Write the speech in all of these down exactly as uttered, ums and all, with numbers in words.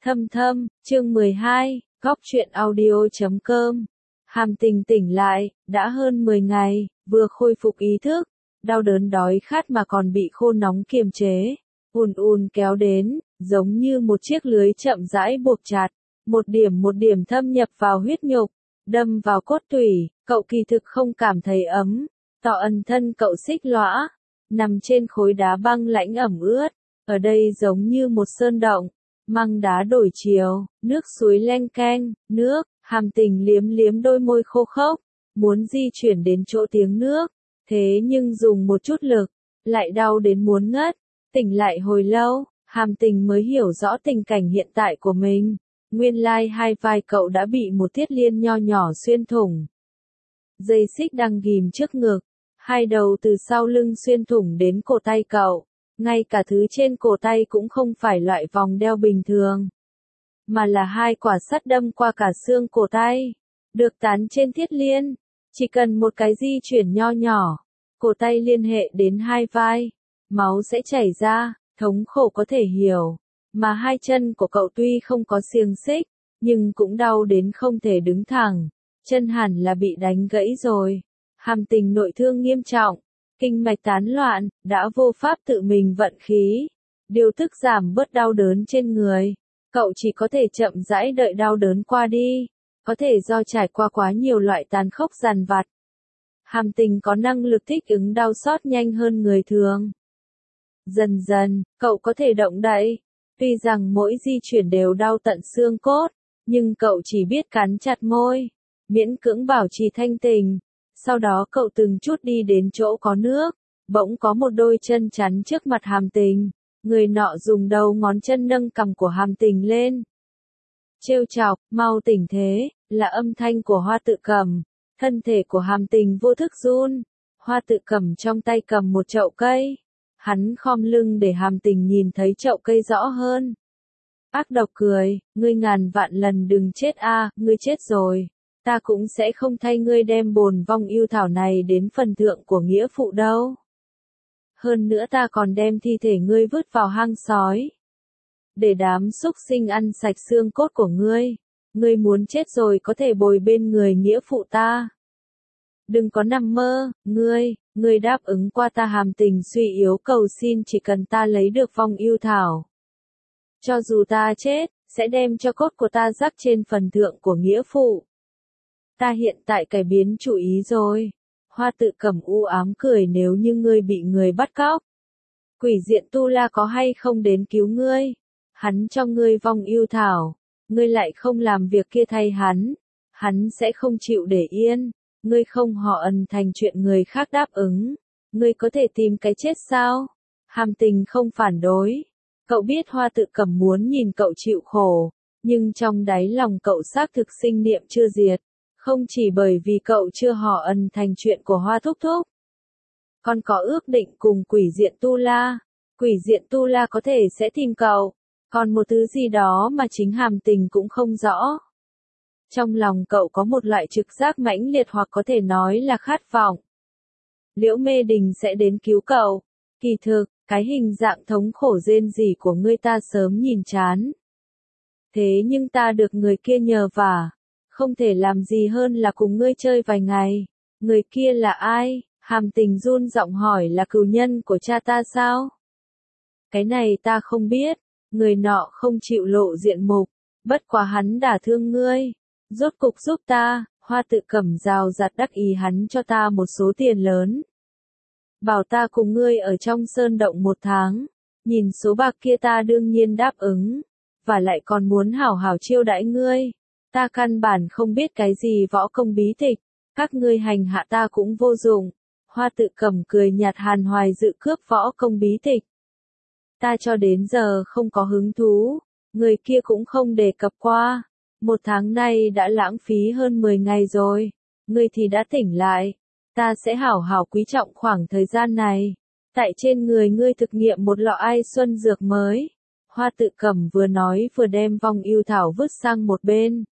Thâm thâm, chương mười hai, góc truyện audio chấm com. Hàm Tình tỉnh lại, đã hơn mười ngày, vừa khôi phục ý thức, đau đớn đói khát mà còn bị khô nóng kiềm chế, ùn ùn kéo đến, giống như một chiếc lưới chậm rãi buộc chặt, một điểm một điểm thâm nhập vào huyết nhục, đâm vào cốt tủy, cậu kỳ thực không cảm thấy ấm, tỏ ẩn thân cậu xích lõa, nằm trên khối đá băng lãnh ẩm ướt, ở đây giống như một sơn động. Măng đá đổi chiều, nước suối leng keng, nước, Hàm Tình liếm liếm đôi môi khô khốc, muốn di chuyển đến chỗ tiếng nước, thế nhưng dùng một chút lực, lại đau đến muốn ngất, tỉnh lại hồi lâu, Hàm Tình mới hiểu rõ tình cảnh hiện tại của mình, nguyên lai hai vai cậu đã bị một thiết liên nho nhỏ xuyên thủng. Dây xích đang ghìm trước ngực, hai đầu từ sau lưng xuyên thủng đến cổ tay cậu. Ngay cả thứ trên cổ tay cũng không phải loại vòng đeo bình thường, mà là hai quả sắt đâm qua cả xương cổ tay, được dán trên thiết liên. Chỉ cần một cái di chuyển nho nhỏ, cổ tay liên hệ đến hai vai, máu sẽ chảy ra, thống khổ có thể hiểu. Mà hai chân của cậu tuy không có xiềng xích, nhưng cũng đau đến không thể đứng thẳng, chân hẳn là bị đánh gãy rồi. Hàm Tình nội thương nghiêm trọng. Kinh mạch tán loạn, đã vô pháp tự mình vận khí, điều thức giảm bớt đau đớn trên người. Cậu chỉ có thể chậm rãi đợi đau đớn qua đi, có thể do trải qua quá nhiều loại tàn khốc dằn vặt. Hàm Tình có năng lực thích ứng đau xót nhanh hơn người thường. Dần dần, cậu có thể động đậy, tuy rằng mỗi di chuyển đều đau tận xương cốt, nhưng cậu chỉ biết cắn chặt môi, miễn cưỡng bảo trì thanh tình. Sau đó cậu từng chút đi đến chỗ có nước, bỗng có một đôi chân chắn trước mặt Hàm Tình, người nọ dùng đầu ngón chân nâng cằm của Hàm Tình lên. Trêu chọc, mau tỉnh thế, là âm thanh của Hoa Tự Cầm, thân thể của Hàm Tình vô thức run, Hoa Tự Cầm trong tay cầm một chậu cây, hắn khom lưng để Hàm Tình nhìn thấy chậu cây rõ hơn. Ác độc cười, ngươi ngàn vạn lần đừng chết a, ngươi chết rồi. Ta cũng sẽ không thay ngươi đem bồn vong yêu thảo này đến phần thượng của nghĩa phụ đâu. Hơn nữa ta còn đem thi thể ngươi vứt vào hang sói. Để đám súc sinh ăn sạch xương cốt của ngươi. Ngươi muốn chết rồi có thể bồi bên người nghĩa phụ ta. Đừng có nằm mơ, ngươi, ngươi đáp ứng qua ta. Hàm Tình suy yếu cầu xin chỉ cần ta lấy được vong yêu thảo. Cho dù ta chết, sẽ đem cho cốt của ta rắc trên phần thượng của nghĩa phụ. Ta hiện tại cải biến chủ ý rồi. Hoa Tự Cầm u ám cười, nếu như ngươi bị người bắt cóc, quỷ diện Tu La có hay không đến cứu ngươi? Hắn cho ngươi vong yêu thảo, ngươi lại không làm việc kia thay hắn, hắn sẽ không chịu để yên. Ngươi không họ ẩn thành chuyện người khác đáp ứng, ngươi có thể tìm cái chết sao? Hàm Tình không phản đối. Cậu biết Hoa Tự Cầm muốn nhìn cậu chịu khổ, nhưng trong đáy lòng cậu xác thực sinh niệm chưa diệt. Không chỉ bởi vì cậu chưa họ ẩn thành chuyện của Hoa Thúc Thúc, còn có ước định cùng quỷ diện Tu La. Quỷ diện Tu La có thể sẽ tìm cậu, còn một thứ gì đó mà chính Hàm Tình cũng không rõ. Trong lòng cậu có một loại trực giác mãnh liệt, hoặc có thể nói là khát vọng. Liễu Mê Đình sẽ đến cứu cậu. Kỳ thực, cái hình dạng thống khổ rên rỉ của ngươi ta sớm nhìn chán. Thế nhưng ta được người kia nhờ vả. Không thể làm gì hơn là cùng ngươi chơi vài ngày. Người kia là ai? Hàm Tình run giọng hỏi. Là cừu nhân của cha ta sao? Cái này ta không biết. Người nọ không chịu lộ diện mục. Bất quá hắn đả thương ngươi. Rốt cục giúp ta. Hoa Tự Cầm rào rạt đắc ý, hắn cho ta một số tiền lớn. Bảo ta cùng ngươi ở trong sơn động một tháng. Nhìn số bạc kia ta đương nhiên đáp ứng. Và lại còn muốn hảo hảo chiêu đãi ngươi. Ta căn bản không biết cái gì võ công bí tịch, các ngươi hành hạ ta cũng vô dụng. Hoa Tự Cầm cười nhạt, hàn hoài dự cướp võ công bí tịch. Ta cho đến giờ không có hứng thú, người kia cũng không đề cập qua. Một tháng nay đã lãng phí hơn mười ngày rồi, ngươi thì đã tỉnh lại. Ta sẽ hảo hảo quý trọng khoảng thời gian này. Tại trên người ngươi thực nghiệm một lọ ai xuân dược mới. Hoa Tự Cầm vừa nói vừa đem vong yêu thảo vứt sang một bên.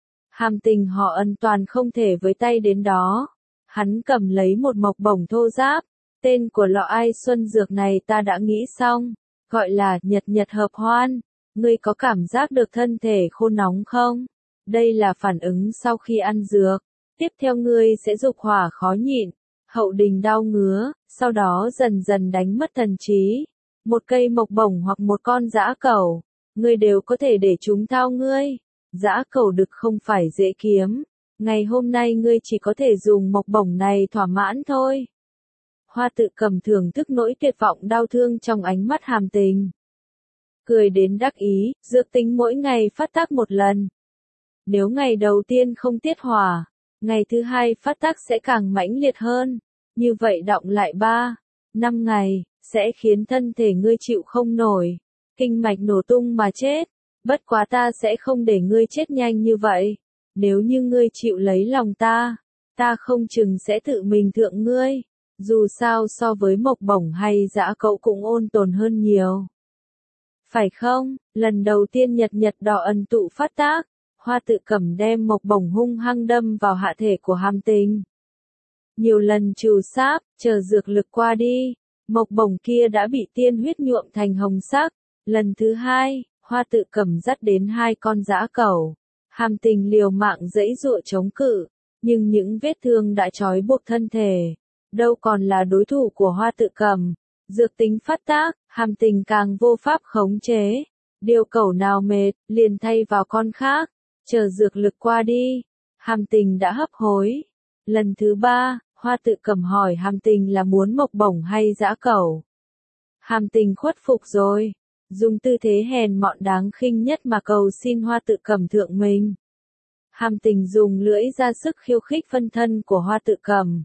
Hàm Tình họ Ân toàn không thể với tay đến đó. Hắn cầm lấy một mộc bổng thô ráp. Tên của lọ ai xuân dược này ta đã nghĩ xong, gọi là nhật nhật hợp hoan. Ngươi có cảm giác được thân thể khô nóng không? Đây là phản ứng sau khi ăn dược. Tiếp theo ngươi sẽ dục hỏa khó nhịn, hậu đình đau ngứa, sau đó dần dần đánh mất thần trí. Một cây mộc bổng hoặc một con dã cẩu, ngươi đều có thể để chúng thao ngươi. Dã cẩu đực không phải dễ kiếm. Ngày hôm nay ngươi chỉ có thể dùng mộc bổng này thỏa mãn thôi. Hoa Tự Cầm thưởng thức nỗi tuyệt vọng đau thương trong ánh mắt Hàm Tình. Cười đến đắc ý, dược tính mỗi ngày phát tác một lần. Nếu ngày đầu tiên không tiết hỏa, ngày thứ hai phát tác sẽ càng mãnh liệt hơn. Như vậy đọng lại ba, năm ngày, sẽ khiến thân thể ngươi chịu không nổi. Kinh mạch nổ tung mà chết. Bất quá ta sẽ không để ngươi chết nhanh như vậy. Nếu như ngươi chịu lấy lòng ta, ta không chừng sẽ tự mình thượng ngươi. Dù sao so với mộc bổng hay dã cẩu cũng ôn tồn hơn nhiều. Phải không? Lần đầu tiên nhật nhật đỏ ẩn tụ phát tác, Hoa Tự Cầm đem mộc bổng hung hăng đâm vào hạ thể của Hàm Tình. Nhiều lần trù sáp, chờ dược lực qua đi, mộc bổng kia đã bị tiên huyết nhuộm thành hồng sắc. Lần thứ hai, Hoa Tự Cầm dắt đến hai con dã cẩu. Hàm Tình liều mạng giãy giụa chống cự, nhưng những vết thương đã trói buộc thân thể, đâu còn là đối thủ của Hoa Tự Cầm. Dược tính phát tác, Hàm Tình càng vô pháp khống chế. Điều cẩu nào mệt, liền thay vào con khác. Chờ dược lực qua đi, Hàm Tình đã hấp hối. Lần thứ ba, Hoa Tự Cầm hỏi Hàm Tình là muốn mộc bổng hay dã cẩu. Hàm Tình khuất phục rồi, dùng tư thế hèn mọn đáng khinh nhất mà cầu xin Hoa Tự Cầm thượng mình. Hàm Tình dùng lưỡi ra sức khiêu khích phân thân của Hoa Tự Cầm.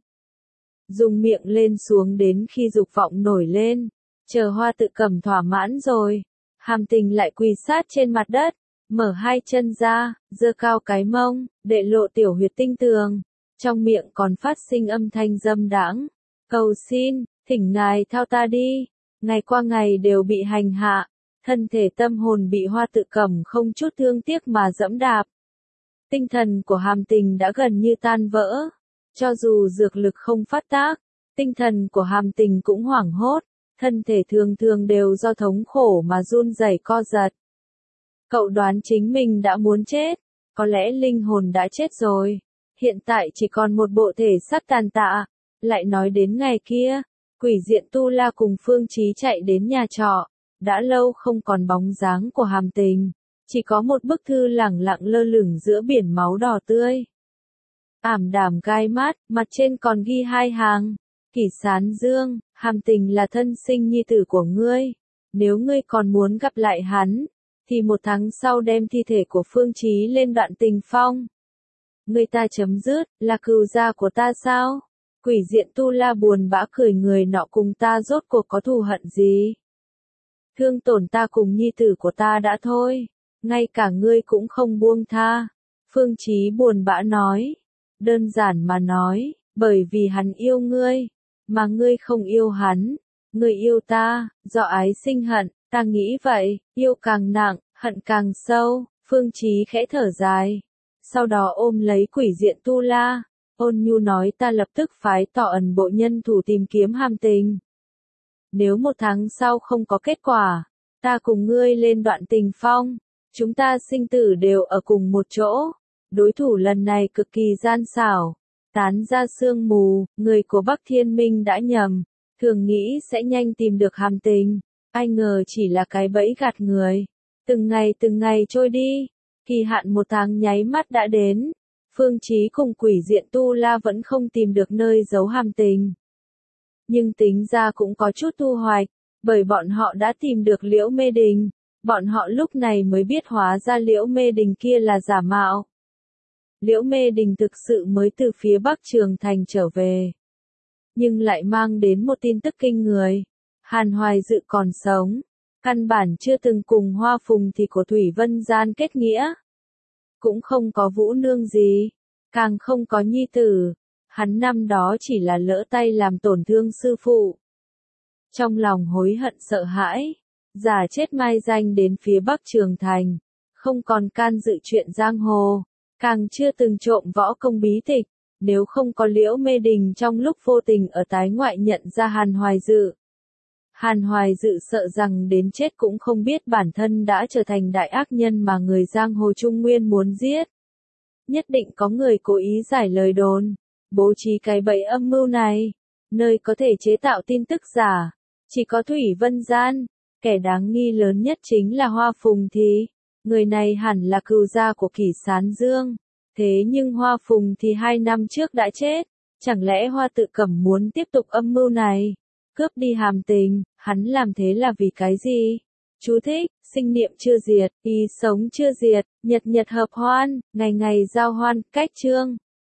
Dùng miệng lên xuống đến khi dục vọng nổi lên. Chờ Hoa Tự Cầm thỏa mãn rồi, Hàm Tình lại quỳ sát trên mặt đất, mở hai chân ra, giơ cao cái mông, để lộ tiểu huyệt tinh tường. Trong miệng còn phát sinh âm thanh dâm đãng. Cầu xin, thỉnh ngài thao ta đi. Ngày qua ngày đều bị hành hạ. Thân thể tâm hồn bị Hoa Tự Cầm không chút thương tiếc mà dẫm đạp. Tinh thần của Hàm Tình đã gần như tan vỡ. Cho dù dược lực không phát tác, tinh thần của Hàm Tình cũng hoảng hốt. Thân thể thường thường đều do thống khổ mà run rẩy co giật. Cậu đoán chính mình đã muốn chết. Có lẽ linh hồn đã chết rồi. Hiện tại chỉ còn một bộ thể xác tàn tạ. Lại nói đến ngày kia, Quỷ Diện Tu La cùng Phương Chí chạy đến nhà trọ. Đã lâu không còn bóng dáng của Hàm Tình. Chỉ có một bức thư lẳng lặng lơ lửng giữa biển máu đỏ tươi. Ảm đạm gai mắt, mặt trên còn ghi hai hàng. Kỷ Sán Dương, Hàm Tình là thân sinh nhi tử của ngươi. Nếu ngươi còn muốn gặp lại hắn, thì một tháng sau đem thi thể của Phương Chí lên Đoạn Tình Phong. Ngươi ta chấm dứt, là cừu gia của ta sao? Quỷ Diện Tu La buồn bã cười, người nọ cùng ta rốt cuộc có thù hận gì? Thương tổn ta cùng nhi tử của ta đã thôi, ngay cả ngươi cũng không buông tha. Phương Chí buồn bã nói. Đơn giản mà nói, bởi vì hắn yêu ngươi, mà ngươi không yêu hắn. Ngươi yêu ta, do ái sinh hận, ta nghĩ vậy, yêu càng nặng, hận càng sâu. Phương Chí khẽ thở dài, sau đó ôm lấy Quỷ Diện Tu La, ôn nhu nói, ta lập tức phái tỏ ẩn bộ nhân thủ tìm kiếm Hàm Tình. Nếu một tháng sau không có kết quả, ta cùng ngươi lên Đoạn Tình Phong, chúng ta sinh tử đều ở cùng một chỗ. Đối thủ lần này cực kỳ gian xảo, tán ra sương mù, người của Bắc Thiên Minh đã nhầm, thường nghĩ sẽ nhanh tìm được Hàm Tình, ai ngờ chỉ là cái bẫy gạt người. Từng ngày từng ngày trôi đi, kỳ hạn một tháng nháy mắt đã đến, Phương Chí cùng Quỷ Diện Tu La vẫn không tìm được nơi giấu Hàm Tình. Nhưng tính ra cũng có chút thu hoạch, bởi bọn họ đã tìm được Liễu Mê Đình, bọn họ lúc này mới biết hóa ra Liễu Mê Đình kia là giả mạo. Liễu Mê Đình thực sự mới từ phía Bắc Trường Thành trở về, nhưng lại mang đến một tin tức kinh người. Hàn Hoài Dự còn sống, căn bản chưa từng cùng Hoa Phùng thì của Thủy Vân gian kết nghĩa, cũng không có Vũ Nương gì, càng không có nhi tử. Hắn năm đó chỉ là lỡ tay làm tổn thương sư phụ. Trong lòng hối hận sợ hãi, giả chết mai danh đến phía Bắc Trường Thành, không còn can dự chuyện giang hồ, càng chưa từng trộm võ công bí tịch. Nếu không có Liễu Mê Đình trong lúc vô tình ở tái ngoại nhận ra Hàn Hoài Dự, Hàn Hoài Dự sợ rằng đến chết cũng không biết bản thân đã trở thành đại ác nhân mà người giang hồ Trung Nguyên muốn giết. Nhất định có người cố ý giải lời đồn, bố trí cái bẫy âm mưu này, nơi có thể chế tạo tin tức giả. Chỉ có Thủy Vân Gian, kẻ đáng nghi lớn nhất chính là Hoa Phùng thì, người này hẳn là cừu gia của Kỷ Sán Dương. Thế nhưng Hoa Phùng thì hai năm trước đã chết, chẳng lẽ Hoa Tự Cẩm muốn tiếp tục âm mưu này? Cướp đi Hàm Tình, hắn làm thế là vì cái gì? Chú thích, sinh niệm chưa diệt, ý sống chưa diệt, nhật nhật hợp hoan, ngày ngày giao hoan, cách chương.